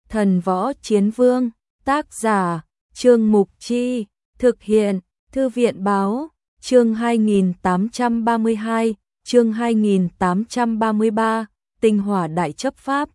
Thần Võ Chiến Vương, tác giả, Trương Mục Chi, thực hiện, Thư viện Báo, chương 2832, chương 2833, tinh hỏa đại chấp pháp.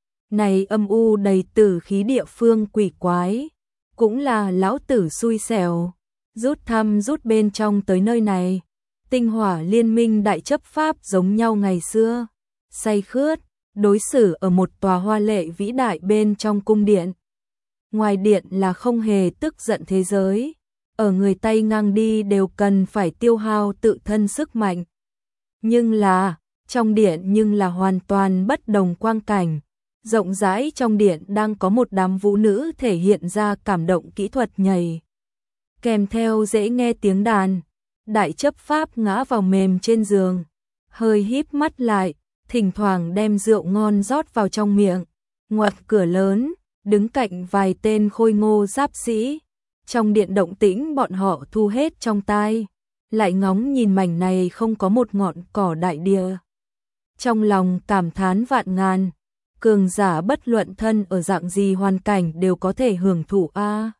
Này âm u đầy tử khí địa phương quỷ quái, cũng là lão tử xui xẻo, rút thăm rút bên trong tới nơi này. Tinh hỏa liên minh đại chấp pháp giống nhau ngày xưa, say khướt, đối xử ở một tòa hoa lệ vĩ đại bên trong cung điện. Ngoài điện là không hề tức giận thế giới, ở người tay ngang đi đều cần phải tiêu hao tự thân sức mạnh. Nhưng là, trong điện nhưng là hoàn toàn bất đồng quang cảnh. Rộng rãi trong điện đang có một đám vũ nữ thể hiện ra cảm động kỹ thuật nhảy. Kèm theo dễ nghe tiếng đàn, đại chấp pháp ngã vào mềm trên giường, hơi híp mắt lại, thỉnh thoảng đem rượu ngon rót vào trong miệng, ngoặt cửa lớn, đứng cạnh vài tên khôi ngô giáp sĩ. Trong điện động tĩnh bọn họ thu hết trong tai, lại ngóng nhìn mảnh này không có một ngọn cỏ đại địa. Trong lòng cảm thán vạn ngàn, cường giả bất luận thân ở dạng gì hoàn cảnh đều có thể hưởng thụ a.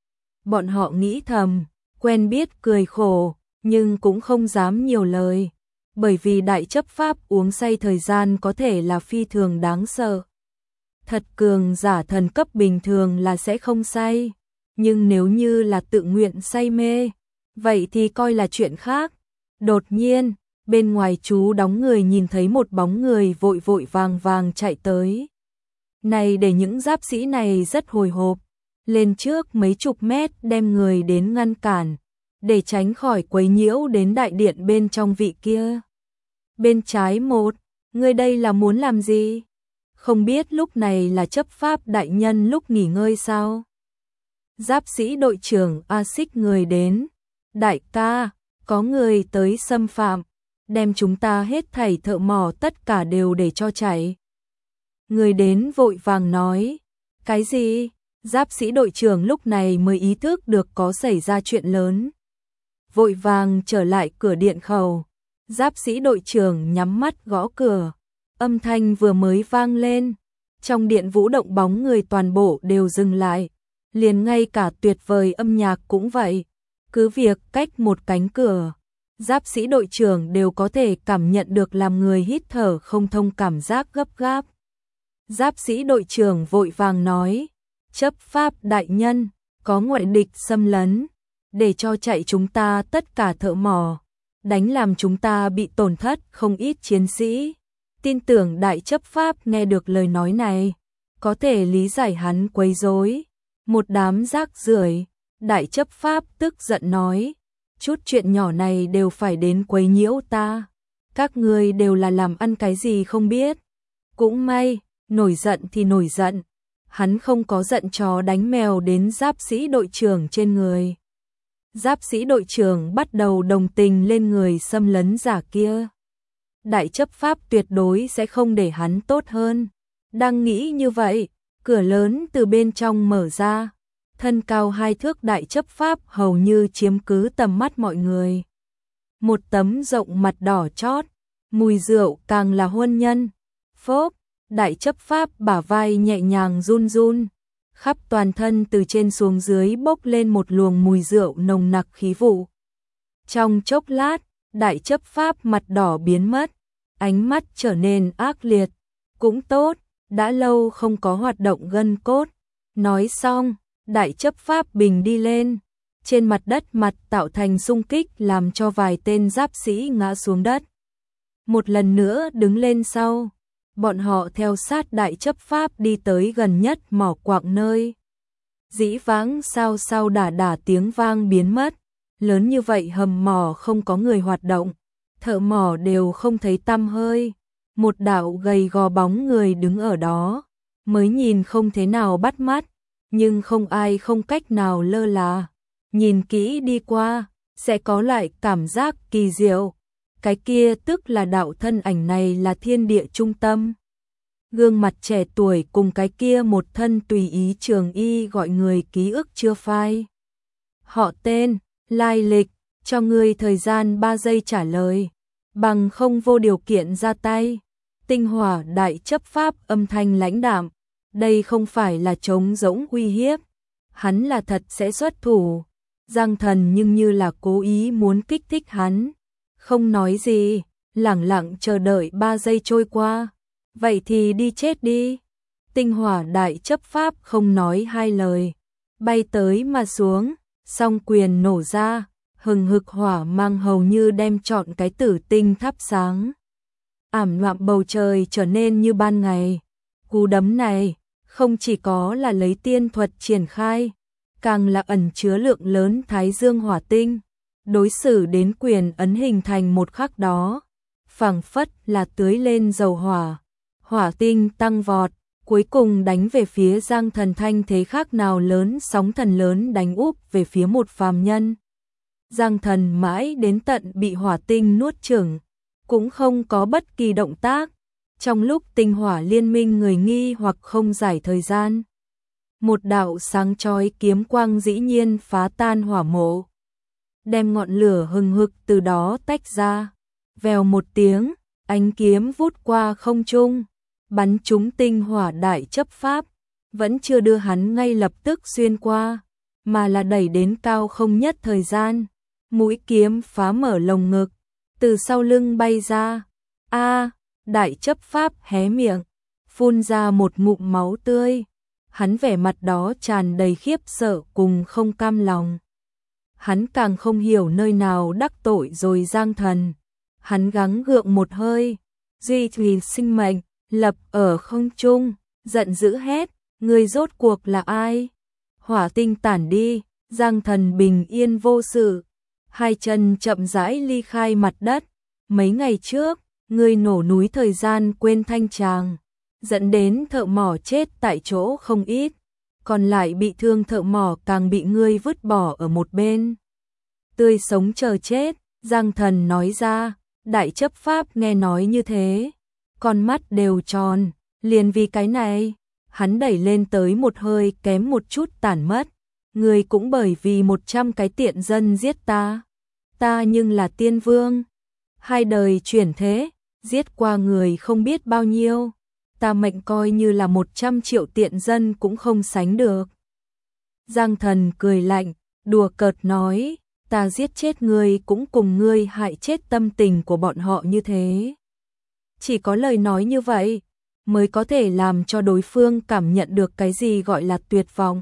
Bọn họ nghĩ thầm, quen biết cười khổ, nhưng cũng không dám nhiều lời, bởi vì đại chấp pháp uống say thời gian có thể là phi thường đáng sợ. Thật cường giả thần cấp bình thường là sẽ không say, nhưng nếu như là tự nguyện say mê, vậy thì coi là chuyện khác. Đột nhiên, bên ngoài chú đóng người nhìn thấy một bóng người vội vội vàng vàng chạy tới. Này để những giáp sĩ này rất hồi hộp, lên trước mấy chục mét đem người đến ngăn cản, để tránh khỏi quấy nhiễu đến đại điện bên trong vị kia. Bên trái một, người đây là muốn làm gì? Không biết lúc này là chấp pháp đại nhân lúc nghỉ ngơi sao? Giáp sĩ đội trưởng A Xích người đến. Đại ca, có người tới xâm phạm, đem chúng ta hết thảy thợ mỏ tất cả đều để cho chạy. Người đến vội vàng nói. Cái gì? Giáp sĩ đội trưởng lúc này mới ý thức được có xảy ra chuyện lớn. Vội vàng trở lại cửa điện khẩu. Giáp sĩ đội trưởng nhắm mắt gõ cửa. Âm thanh vừa mới vang lên. Trong điện vũ động bóng người toàn bộ đều dừng lại. Liền ngay cả tuyệt vời âm nhạc cũng vậy. Cứ việc cách một cánh cửa, giáp sĩ đội trưởng đều có thể cảm nhận được làm người hít thở không thông cảm giác gấp gáp. Giáp sĩ đội trưởng vội vàng nói, chấp pháp đại nhân, có ngoại địch xâm lấn, để cho chạy chúng ta tất cả thợ mỏ, đánh làm chúng ta bị tổn thất không ít chiến sĩ. Tin tưởng đại chấp pháp nghe được lời nói này, có thể lý giải hắn quấy rối, một đám rác rưởi. Đại chấp pháp tức giận nói, chút chuyện nhỏ này đều phải đến quấy nhiễu ta, các ngươi đều là làm ăn cái gì không biết. Cũng may, nổi giận thì nổi giận, hắn không có giận chó đánh mèo đến giáp sĩ đội trưởng trên người. Giáp sĩ đội trưởng bắt đầu đồng tình lên người xâm lấn giả kia. Đại chấp pháp tuyệt đối sẽ không để hắn tốt hơn. Đang nghĩ như vậy, cửa lớn từ bên trong mở ra. Thân cao 2 thước đại chấp pháp hầu như chiếm cứ tầm mắt mọi người. Một tấm rộng mặt đỏ chót, mùi rượu càng là hôn nhân. Phốp, đại chấp pháp bả vai nhẹ nhàng run run, khắp toàn thân từ trên xuống dưới bốc lên một luồng mùi rượu nồng nặc khí vụ. Trong chốc lát, đại chấp pháp mặt đỏ biến mất, ánh mắt trở nên ác liệt. Cũng tốt, đã lâu không có hoạt động gân cốt. Nói xong, đại chấp pháp bình đi lên, trên mặt đất mặt tạo thành xung kích làm cho vài tên giáp sĩ ngã xuống đất. Một lần nữa đứng lên sau, bọn họ theo sát đại chấp pháp đi tới gần nhất mỏ quặng nơi. Dĩ vãng sao sao đả tiếng vang biến mất, lớn như vậy hầm mỏ không có người hoạt động, thợ mỏ đều không thấy tăm hơi. Một đạo gầy gò bóng người đứng ở đó, mới nhìn không thế nào bắt mắt, nhưng không ai không cách nào lơ là. Nhìn kỹ đi qua, sẽ có lại cảm giác kỳ diệu. Cái kia tức là đạo thân ảnh này là thiên địa trung tâm. Gương mặt trẻ tuổi cùng cái kia một thân tùy ý trường y gọi người ký ức chưa phai. Họ tên, lai lịch, cho ngươi thời gian 3 giây trả lời, bằng không vô điều kiện ra tay. Tinh hỏa đại chấp pháp âm thanh lãnh đạm, đây không phải là trống rỗng uy hiếp, hắn là thật sẽ xuất thủ. Giang Thần nhưng như là cố ý muốn kích thích hắn, không nói gì, lẳng lặng chờ đợi 3 giây trôi qua. Vậy thì đi chết đi. Tinh hỏa đại chấp pháp không nói hai lời, bay tới mà xuống, song quyền nổ ra, hừng hực hỏa mang hầu như đem trọn cái Tử Tinh thắp sáng. Ảm đạm bầu trời trở nên như ban ngày. Cú đấm này không chỉ có là lấy tiên thuật triển khai, càng là ẩn chứa lượng lớn thái dương hỏa tinh. Đối xử đến quyền ấn hình thành một khắc đó, phảng phất là tưới lên dầu hỏa, hỏa tinh tăng vọt, cuối cùng đánh về phía Giang Thần thanh thế khác nào lớn sóng thần lớn đánh úp về phía một phàm nhân. Giang Thần mãi đến tận bị hỏa tinh nuốt chửng, cũng không có bất kỳ động tác. Trong lúc tinh hỏa liên minh người nghi hoặc không giải thời gian, một đạo sáng chói kiếm quang dĩ nhiên phá tan hỏa mộ, đem ngọn lửa hừng hực từ đó tách ra. Vèo một tiếng, ánh kiếm vút qua không trung, bắn trúng tinh hỏa đại chấp pháp, vẫn chưa đưa hắn ngay lập tức xuyên qua, mà là đẩy đến cao không nhất thời gian. Mũi kiếm phá mở lồng ngực, từ sau lưng bay ra. A, đại chấp pháp hé miệng, phun ra một ngụm máu tươi. Hắn vẻ mặt đó tràn đầy khiếp sợ cùng không cam lòng. Hắn càng không hiểu nơi nào đắc tội rồi Giang Thần. Hắn gắng gượng một hơi, duy trì sinh mệnh, lập ở không trung, giận dữ hét, ngươi rốt cuộc là ai? Hỏa tinh tản đi, Giang Thần bình yên vô sự, hai chân chậm rãi ly khai mặt đất. Mấy ngày trước, ngươi nổ núi thời gian quên thanh tràng, dẫn đến thợ mỏ chết tại chỗ không ít, còn lại bị thương thợ mỏ càng bị ngươi vứt bỏ ở một bên. Tươi sống chờ chết, Giang Thần nói ra. Đại chấp pháp nghe nói như thế, con mắt đều tròn, liền vì cái này, hắn đẩy lên tới một hơi kém một chút tản mất. Người cũng bởi vì 100 cái tiện dân giết ta, ta nhưng là tiên vương, 2 đời chuyển thế, giết qua người không biết bao nhiêu, ta mệnh coi như là 100 triệu tiện dân cũng không sánh được. Giang Thần cười lạnh, đùa cợt nói, ta giết chết ngươi cũng cùng ngươi hại chết tâm tình của bọn họ như thế. Chỉ có lời nói như vậy mới có thể làm cho đối phương cảm nhận được cái gì gọi là tuyệt vọng.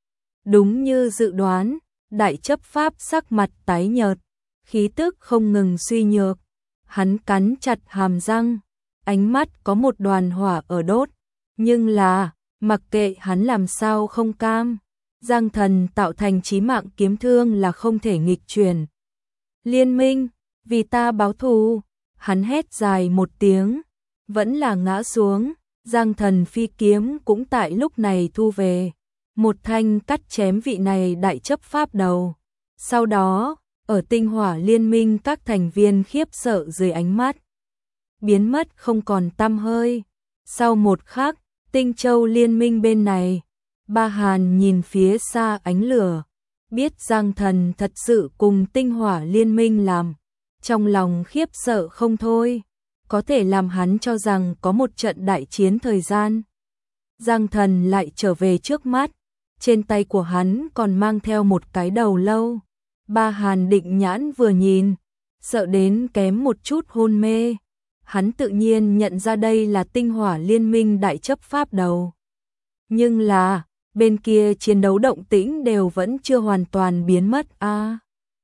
Đúng như dự đoán, đại chấp pháp sắc mặt tái nhợt, khí tức không ngừng suy nhược. Hắn cắn chặt hàm răng, ánh mắt có một đoàn hỏa ở đốt, nhưng là, mặc kệ hắn làm sao không cam, Giang Thần tạo thành chí mạng kiếm thương là không thể nghịch chuyển. Liên minh, vì ta báo thù, hắn hét dài một tiếng, vẫn là ngã xuống. Giang Thần phi kiếm cũng tại lúc này thu về, một thanh cắt chém vị này đại chấp pháp đầu. Sau đó, ở tinh hỏa liên minh các thành viên khiếp sợ dưới ánh mắt, biến mất không còn tăm hơi. Sau một khắc, Tinh Châu liên minh bên này, Ba Hàn nhìn phía xa ánh lửa, biết Giang Thần thật sự cùng tinh hỏa liên minh làm, trong lòng khiếp sợ không thôi, có thể làm hắn cho rằng có một trận đại chiến thời gian. Giang Thần lại trở về trước mắt, trên tay của hắn còn mang theo một cái đầu lâu. Ba Hàn định nhãn vừa nhìn, sợ đến kém một chút hôn mê. Hắn tự nhiên nhận ra đây là tinh hỏa liên minh đại chấp pháp đầu. Nhưng là, bên kia chiến đấu động tĩnh đều vẫn chưa hoàn toàn biến mất a.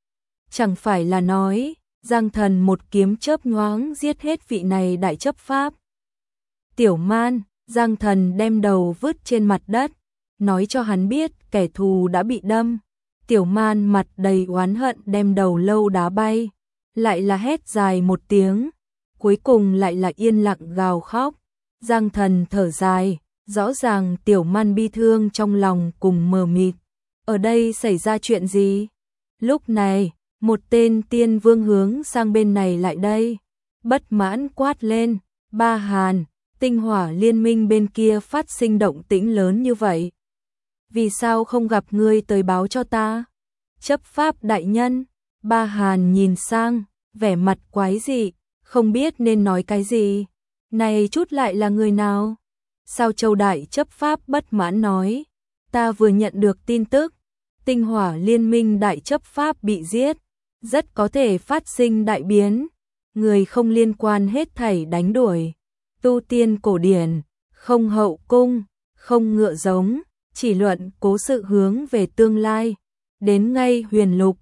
Chẳng phải là nói, Giang Thần một kiếm chớp nhoáng giết hết vị này đại chấp pháp. Tiểu Man, Giang Thần đem đầu vứt trên mặt đất, nói cho hắn biết kẻ thù đã bị đâm. Tiểu Man mặt đầy oán hận đem đầu lâu đá bay, lại là hét dài một tiếng, cuối cùng lại là yên lặng gào khóc. Giang Thần thở dài, rõ ràng Tiểu Man bi thương trong lòng cùng mờ mịt. Ở đây xảy ra chuyện gì? Lúc này, một tên tiên vương hướng sang bên này lại đây, bất mãn quát lên, Ba Hàn, tinh hỏa liên minh bên kia phát sinh động tĩnh lớn như vậy. Vì sao không gặp ngươi tới báo cho ta? Chấp pháp đại nhân, Ba Hàn nhìn sang, vẻ mặt quái dị, không biết nên nói cái gì. Này chút lại là người nào? Sao Châu Đại chấp pháp bất mãn nói, ta vừa nhận được tin tức, Tinh Hỏa Liên minh đại chấp pháp bị giết, rất có thể phát sinh đại biến, người không liên quan hết thảy đánh đuổi. Tu tiên cổ điển, không hậu cung, không ngựa giống, chỉ luận cố sự hướng về tương lai. Đến ngay huyền lục,